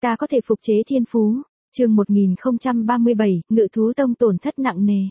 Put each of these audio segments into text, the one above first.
Ta có thể phục chế thiên phú. Chương 1037, Ngự thú tông tổn thất nặng nề.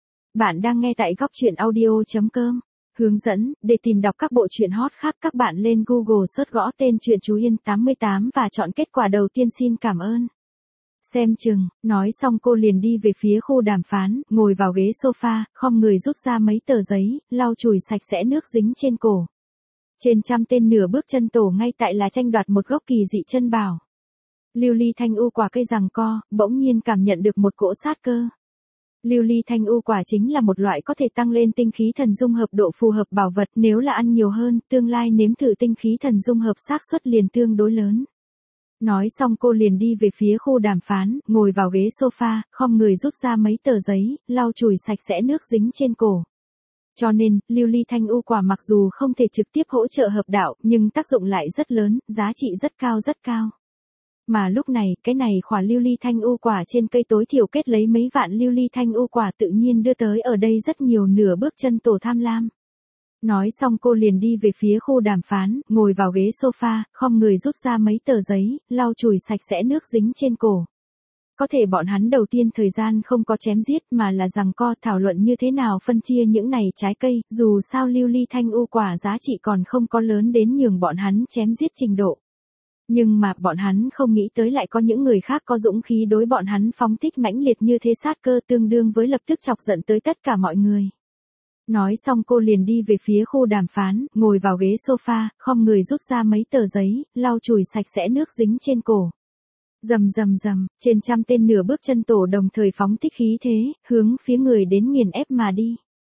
Bạn đang nghe tại góc truyện audio.com. Hướng dẫn, để tìm đọc các bộ truyện hot khác các bạn lên Google search gõ tên truyện Chú Yên 88 và chọn kết quả đầu tiên xin cảm ơn. Xem chừng, nói xong cô liền đi về phía khu đàm phán, ngồi vào ghế sofa, khom người rút ra mấy tờ giấy, lau chùi sạch sẽ nước dính trên cổ. Trên trăm tên nửa bước chân tổ ngay tại là tranh đoạt một gốc kỳ dị chân bảo. Lưu ly thanh u quả cây giằng co, bỗng nhiên cảm nhận được một cỗ sát cơ. Lưu ly thanh u quả chính là một loại có thể tăng lên tinh khí thần dung hợp độ phù hợp bảo vật, nếu là ăn nhiều hơn, tương lai nếm thử tinh khí thần dung hợp xác suất liền tương đối lớn. Nói xong cô liền đi về phía khu đàm phán, ngồi vào ghế sofa, khom người rút ra mấy tờ giấy, lau chùi sạch sẽ nước dính trên cổ. Cho nên, lưu ly thanh u quả mặc dù không thể trực tiếp hỗ trợ hợp đạo, nhưng tác dụng lại rất lớn, giá trị rất cao rất cao. Mà lúc này, cái này khỏa lưu ly thanh u quả trên cây tối thiểu kết lấy mấy vạn lưu ly thanh u quả tự nhiên đưa tới ở đây rất nhiều nửa bước chân tổ tham lam. Nói xong cô liền đi về phía khu đàm phán, ngồi vào ghế sofa, khom người rút ra mấy tờ giấy, lau chùi sạch sẽ nước dính trên cổ. Có thể bọn hắn đầu tiên thời gian không có chém giết mà là giằng co thảo luận như thế nào phân chia những này trái cây, dù sao lưu ly thanh u quả giá trị còn không có lớn đến nhường bọn hắn chém giết trình độ. Nhưng mà bọn hắn không nghĩ tới lại có những người khác có dũng khí đối bọn hắn phóng thích mãnh liệt như thế, sát cơ tương đương với lập tức chọc giận tới tất cả mọi người. Nói xong cô liền đi về phía khu đàm phán, ngồi vào ghế sofa, khom người rút ra mấy tờ giấy, lau chùi sạch sẽ nước dính trên cổ. Rầm rầm rầm, trên trăm tên nửa bước chân tổ đồng thời phóng thích khí thế, hướng phía người đến nghiền ép mà đi.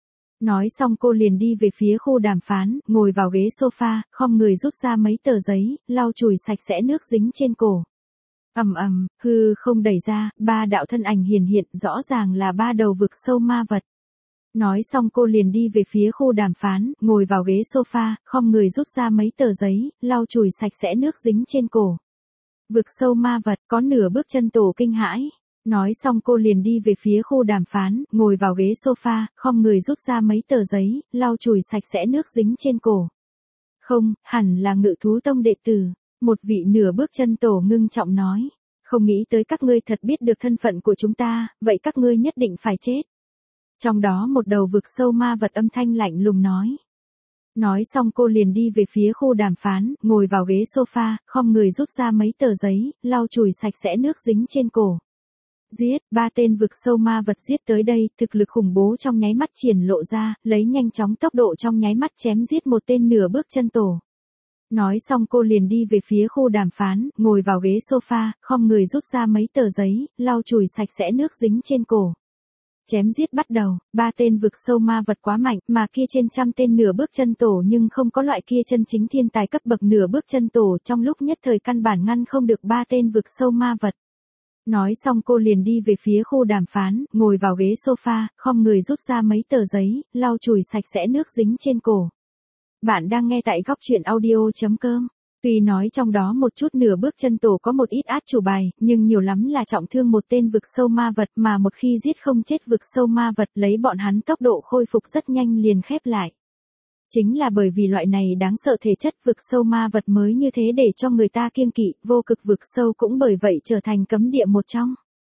Nói xong cô liền đi về phía khu đàm phán, ngồi vào ghế sofa, khom người rút ra mấy tờ giấy, lau chùi sạch sẽ nước dính trên cổ. Ầm ầm, hư không đẩy ra, ba đạo thân ảnh hiển hiện, rõ ràng là ba đầu vực sâu ma vật. Nói xong cô liền đi về phía khu đàm phán, ngồi vào ghế sofa, khom người rút ra mấy tờ giấy, lau chùi sạch sẽ nước dính trên cổ. Vực sâu ma vật, có nửa bước chân tổ kinh hãi. Nói xong cô liền đi về phía khu đàm phán, ngồi vào ghế sofa, khom người rút ra mấy tờ giấy, lau chùi sạch sẽ nước dính trên cổ. Không, hẳn là Ngự thú tông đệ tử. Một vị nửa bước chân tổ ngưng trọng nói. Không nghĩ tới các ngươi thật biết được thân phận của chúng ta, vậy các ngươi nhất định phải chết. Trong đó một đầu vực sâu ma vật âm thanh lạnh lùng nói. Nói xong cô liền đi về phía khu đàm phán, ngồi vào ghế sofa, khom người rút ra mấy tờ giấy, lau chùi sạch sẽ nước dính trên cổ. Giết, ba tên vực sâu ma vật giết tới đây, thực lực khủng bố trong nháy mắt triển lộ ra, lấy nhanh chóng tốc độ trong nháy mắt chém giết một tên nửa bước chân tổ. Nói xong cô liền đi về phía khu đàm phán, ngồi vào ghế sofa, khom người rút ra mấy tờ giấy, lau chùi sạch sẽ nước dính trên cổ. Chém giết bắt đầu, ba tên vực sâu ma vật quá mạnh, mà kia trên trăm tên nửa bước chân tổ nhưng không có loại kia chân chính thiên tài cấp bậc nửa bước chân tổ, trong lúc nhất thời căn bản ngăn không được ba tên vực sâu ma vật. Nói xong cô liền đi về phía khu đàm phán, ngồi vào ghế sofa, khom người rút ra mấy tờ giấy, lau chùi sạch sẽ nước dính trên cổ. Bạn đang nghe tại góc truyện audio.com. Tuy nói trong đó một chút nửa bước chân tổ có một ít át chủ bài, nhưng nhiều lắm là trọng thương một tên vực sâu ma vật, mà một khi giết không chết vực sâu ma vật lấy bọn hắn tốc độ khôi phục rất nhanh liền khép lại. Chính là bởi vì loại này đáng sợ thể chất vực sâu ma vật mới như thế để cho người ta kiêng kỵ, vô cực vực sâu cũng bởi vậy trở thành cấm địa một trong.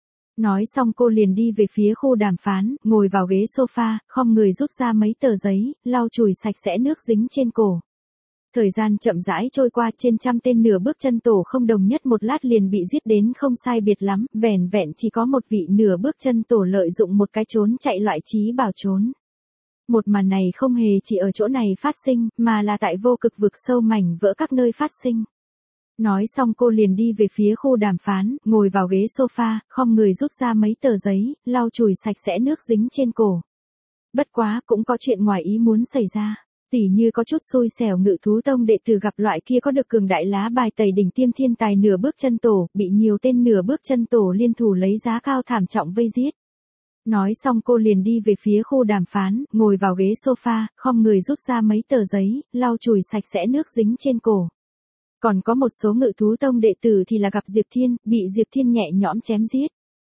Nói xong cô liền đi về phía khu đàm phán, ngồi vào ghế sofa, khom người rút ra mấy tờ giấy, lau chùi sạch sẽ nước dính trên cổ. Thời gian chậm rãi trôi qua, trên trăm tên nửa bước chân tổ không đồng nhất một lát liền bị giết đến không sai biệt lắm, vẻn vẹn chỉ có một vị nửa bước chân tổ lợi dụng một cái trốn chạy loại trí bảo trốn. Một màn này không hề chỉ ở chỗ này phát sinh, mà là tại vô cực vực sâu mảnh vỡ các nơi phát sinh. Nói xong cô liền đi về phía khu đàm phán, ngồi vào ghế sofa, khom người rút ra mấy tờ giấy, lau chùi sạch sẽ nước dính trên cổ. Bất quá cũng có chuyện ngoài ý muốn xảy ra. Tỉ như có chút xui xẻo Ngự thú tông đệ tử gặp loại kia có được cường đại lá bài tẩy đỉnh tiêm thiên tài nửa bước chân tổ, bị nhiều tên nửa bước chân tổ liên thủ lấy giá cao thảm trọng vây giết. Nói xong cô liền đi về phía khu đàm phán, ngồi vào ghế sofa, khom người rút ra mấy tờ giấy, lau chùi sạch sẽ nước dính trên cổ. Còn có một số Ngự thú tông đệ tử thì là gặp Diệp Thiên, bị Diệp Thiên nhẹ nhõm chém giết.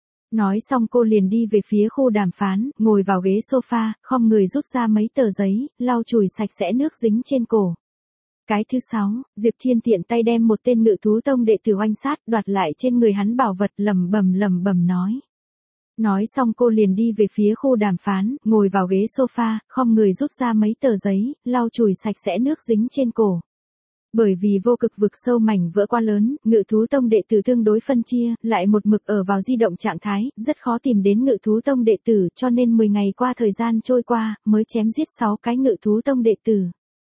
Nói xong cô liền đi về phía khu đàm phán, ngồi vào ghế sofa, khom người rút ra mấy tờ giấy, lau chùi sạch sẽ nước dính trên cổ. Cái thứ 6, Diệp Thiên tiện tay đem một tên Ngự thú tông đệ tử oanh sát, đoạt lại trên người hắn bảo vật, lẩm bẩm nói. Nói xong cô liền đi về phía khu đàm phán, ngồi vào ghế sofa, khom người rút ra mấy tờ giấy, lau chùi sạch sẽ nước dính trên cổ. Bởi vì vô cực vực sâu mảnh vỡ quá lớn, Ngự thú tông đệ tử tương đối phân chia, lại một mực ở vào di động trạng thái, rất khó tìm đến Ngự thú tông đệ tử, cho nên 10 ngày qua thời gian trôi qua, mới chém giết 6 cái Ngự thú tông đệ tử.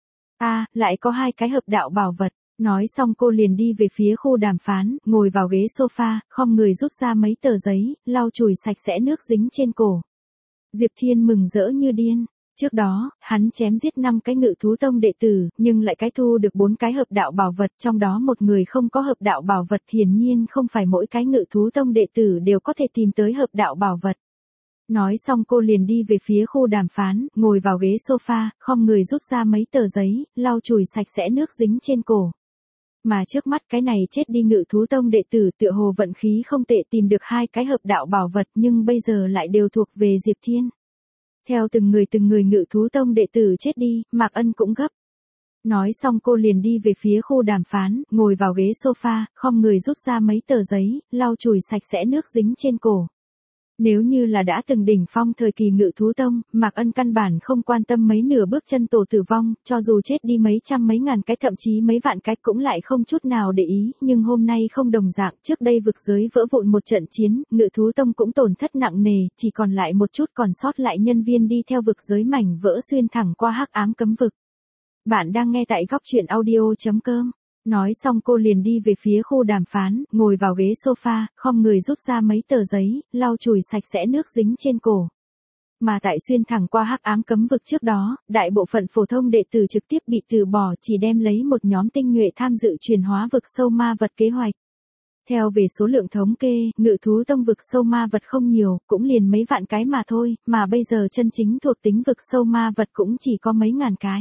Lại có 2 cái hợp đạo bảo vật. Nói xong cô liền đi về phía khu đàm phán, ngồi vào ghế sofa, khom người rút ra mấy tờ giấy, lau chùi sạch sẽ nước dính trên cổ. Diệp Thiên mừng rỡ như điên. Trước đó, hắn chém giết 5 cái Ngự thú tông đệ tử, nhưng lại cái thu được 4 cái hợp đạo bảo vật, trong đó một người không có hợp đạo bảo vật, hiển nhiên không phải mỗi cái Ngự thú tông đệ tử đều có thể tìm tới hợp đạo bảo vật. Nói xong cô liền đi về phía khu đàm phán, ngồi vào ghế sofa, khom người rút ra mấy tờ giấy, lau chùi sạch sẽ nước dính trên cổ. Mà trước mắt cái này chết đi Ngự thú tông đệ tử tựa hồ vận khí không tệ tìm được 2 cái hợp đạo bảo vật nhưng bây giờ lại đều thuộc về Diệp Thiên. Theo từng người Ngự thú tông đệ tử chết đi, Mạc Ân cũng gấp. Nói xong cô liền đi về phía khu đàm phán, ngồi vào ghế sofa, khom người rút ra mấy tờ giấy, lau chùi sạch sẽ nước dính trên cổ. Nếu như là đã từng đỉnh phong thời kỳ Ngự thú tông, Mạc Ân căn bản không quan tâm mấy nửa bước chân tổ tử vong, cho dù chết đi mấy trăm mấy ngàn cái thậm chí mấy vạn cái cũng lại không chút nào để ý, nhưng hôm nay không đồng dạng, trước đây vực giới vỡ vụn một trận chiến, Ngự thú tông cũng tổn thất nặng nề, chỉ còn lại một chút còn sót lại nhân viên đi theo vực giới mảnh vỡ xuyên thẳng qua hắc ám cấm vực. Bạn đang nghe tại góc truyện audio.com. Nói xong cô liền đi về phía khu đàm phán, ngồi vào ghế sofa, khom người rút ra mấy tờ giấy, lau chùi sạch sẽ nước dính trên cổ. Mà tại xuyên thẳng qua hắc ám cấm vực trước đó, đại bộ phận phổ thông đệ tử trực tiếp bị từ bỏ, chỉ đem lấy một nhóm tinh nhuệ tham dự chuyển hóa vực sâu ma vật kế hoạch. Theo về số lượng thống kê, Ngự thú tông vực sâu ma vật không nhiều, cũng liền mấy vạn cái mà thôi, mà bây giờ chân chính thuộc tính vực sâu ma vật cũng chỉ có mấy ngàn cái.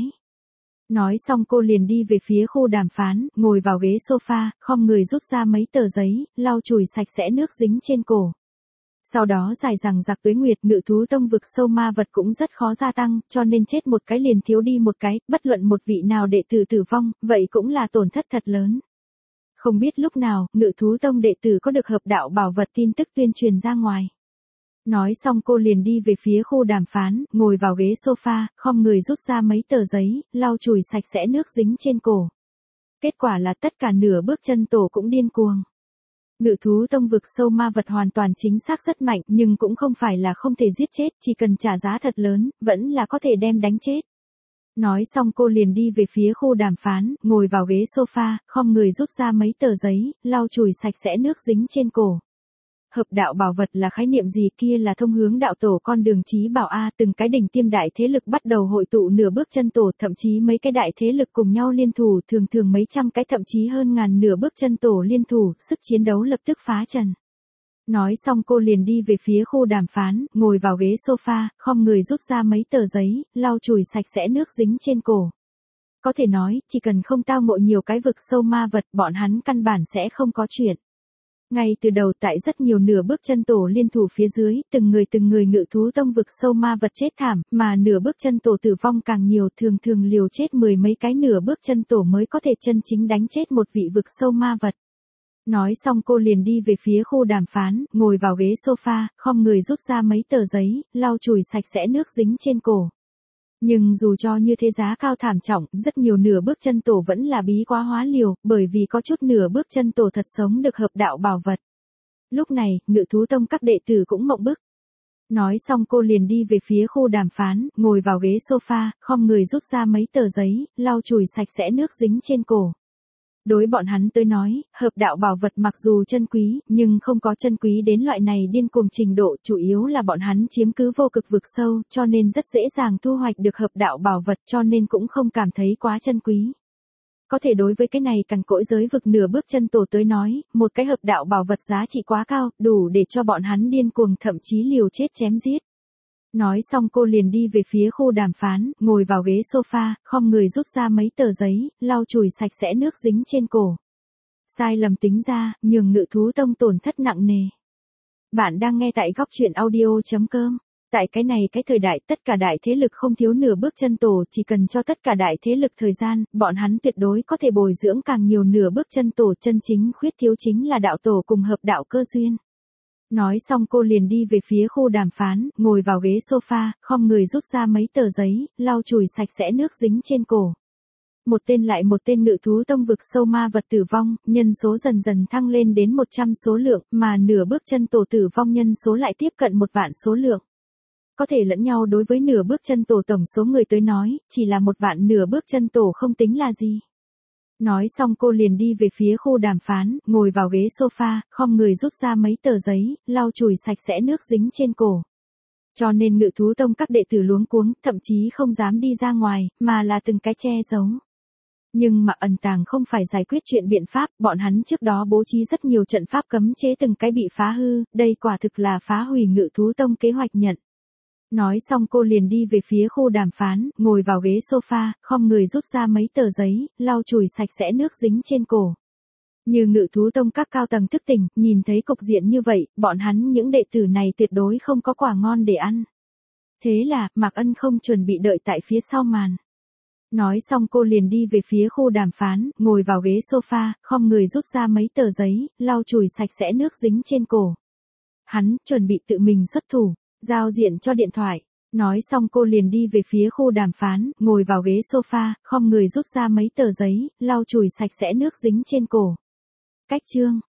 Nói xong cô liền đi về phía khu đàm phán, ngồi vào ghế sofa, khom người rút ra mấy tờ giấy, lau chùi sạch sẽ nước dính trên cổ. Sau đó dài dằng dặc tuế nguyệt, Ngự thú tông vực sâu ma vật cũng rất khó gia tăng, cho nên chết một cái liền thiếu đi một cái, bất luận một vị nào đệ tử tử vong, vậy cũng là tổn thất thật lớn. Không biết lúc nào, Ngự thú tông đệ tử có được hợp đạo bảo vật tin tức tuyên truyền ra ngoài. Nói xong cô liền đi về phía khu đàm phán, ngồi vào ghế sofa, khom người rút ra mấy tờ giấy, lau chùi sạch sẽ nước dính trên cổ. Kết quả là tất cả nửa bước chân tổ cũng điên cuồng. Ngự thú tông vực sâu ma vật hoàn toàn chính xác rất mạnh nhưng cũng không phải là không thể giết chết, chỉ cần trả giá thật lớn, vẫn là có thể đem đánh chết. Nói xong cô liền đi về phía khu đàm phán, ngồi vào ghế sofa, khom người rút ra mấy tờ giấy, lau chùi sạch sẽ nước dính trên cổ. Hợp đạo bảo vật là khái niệm gì, kia là thông hướng đạo tổ con đường chí bảo từng cái đỉnh tiêm đại thế lực bắt đầu hội tụ nửa bước chân tổ, thậm chí mấy cái đại thế lực cùng nhau liên thủ, thường thường mấy trăm cái thậm chí hơn ngàn nửa bước chân tổ liên thủ, sức chiến đấu lập tức phá trần. Nói xong cô liền đi về phía khu đàm phán, ngồi vào ghế sofa, khom người rút ra mấy tờ giấy, lau chùi sạch sẽ nước dính trên cổ. Có thể nói, chỉ cần không tao ngộ nhiều cái vực sâu ma vật, bọn hắn căn bản sẽ không có chuyện. Ngay từ đầu tại rất nhiều nửa bước chân tổ liên thủ phía dưới, từng người Ngự thú tông vực sâu ma vật chết thảm, mà nửa bước chân tổ tử vong càng nhiều, thường thường liều chết 10 mấy cái nửa bước chân tổ mới có thể chân chính đánh chết một vị vực sâu ma vật. Nói xong cô liền đi về phía khu đàm phán, ngồi vào ghế sofa, khom người rút ra mấy tờ giấy, lau chùi sạch sẽ nước dính trên cổ. Nhưng dù cho như thế giá cao thảm trọng, rất nhiều nửa bước chân tổ vẫn là bí quá hóa liều, bởi vì có chút nửa bước chân tổ thật sống được hợp đạo bảo vật. Lúc này, Ngự thú tông các đệ tử cũng mộng bức. Nói xong cô liền đi về phía khu đàm phán, ngồi vào ghế sofa, khom người rút ra mấy tờ giấy, lau chùi sạch sẽ nước dính trên cổ. Đối bọn hắn tới nói, hợp đạo bảo vật mặc dù chân quý, nhưng không có chân quý đến loại này điên cuồng trình độ, chủ yếu là bọn hắn chiếm cứ vô cực vực sâu, cho nên rất dễ dàng thu hoạch được hợp đạo bảo vật, cho nên cũng không cảm thấy quá chân quý. Có thể đối với cái này cằn cỗi giới vực nửa bước chân tổ tới nói, một cái hợp đạo bảo vật giá trị quá cao, đủ để cho bọn hắn điên cuồng thậm chí liều chết chém giết. Nói xong cô liền đi về phía khu đàm phán, ngồi vào ghế sofa, khom người rút ra mấy tờ giấy, lau chùi sạch sẽ nước dính trên cổ. Sai lầm tính ra, nhường Ngự thú tông tổn thất nặng nề. Bạn đang nghe tại góc truyện audio.com. Tại cái này cái thời đại tất cả đại thế lực không thiếu nửa bước chân tổ, chỉ cần cho tất cả đại thế lực thời gian, bọn hắn tuyệt đối có thể bồi dưỡng càng nhiều nửa bước chân tổ. Chân chính khuyết thiếu chính là đạo tổ cùng hợp đạo cơ duyên. Nói xong cô liền đi về phía khu đàm phán, ngồi vào ghế sofa, khom người rút ra mấy tờ giấy, lau chùi sạch sẽ nước dính trên cổ. Một tên lại một tên Ngự thú tông vực sâu ma vật tử vong, nhân số dần dần thăng lên đến 100 số lượng, mà nửa bước chân tổ tử vong nhân số lại tiếp cận 1 vạn số lượng. Có thể lẫn nhau đối với nửa bước chân tổ tổng số người tới nói, chỉ là 1 vạn nửa bước chân tổ không tính là gì. Nói xong cô liền đi về phía khu đàm phán, ngồi vào ghế sofa, khom người rút ra mấy tờ giấy, lau chùi sạch sẽ nước dính trên cổ. Cho nên Ngự thú tông các đệ tử luống cuống, thậm chí không dám đi ra ngoài, mà là từng cái che giấu. Nhưng mà ẩn tàng không phải giải quyết chuyện biện pháp, bọn hắn trước đó bố trí rất nhiều trận pháp cấm chế từng cái bị phá hư, đây quả thực là phá hủy Ngự thú tông kế hoạch nhận. Nói xong cô liền đi về phía khu đàm phán, ngồi vào ghế sofa, khom người rút ra mấy tờ giấy, lau chùi sạch sẽ nước dính trên cổ. Như Ngự thú tông các cao tầng thức tỉnh, nhìn thấy cục diện như vậy, bọn hắn những đệ tử này tuyệt đối không có quả ngon để ăn. Thế là, Mạc Ân không chuẩn bị đợi tại phía sau màn. Nói xong cô liền đi về phía khu đàm phán, ngồi vào ghế sofa, khom người rút ra mấy tờ giấy, lau chùi sạch sẽ nước dính trên cổ. Hắn chuẩn bị tự mình xuất thủ, giao diện cho điện thoại. Nói xong cô liền đi về phía khu đàm phán, ngồi vào ghế sofa, khom người rút ra mấy tờ giấy, lau chùi sạch sẽ nước dính trên cổ. Cách chương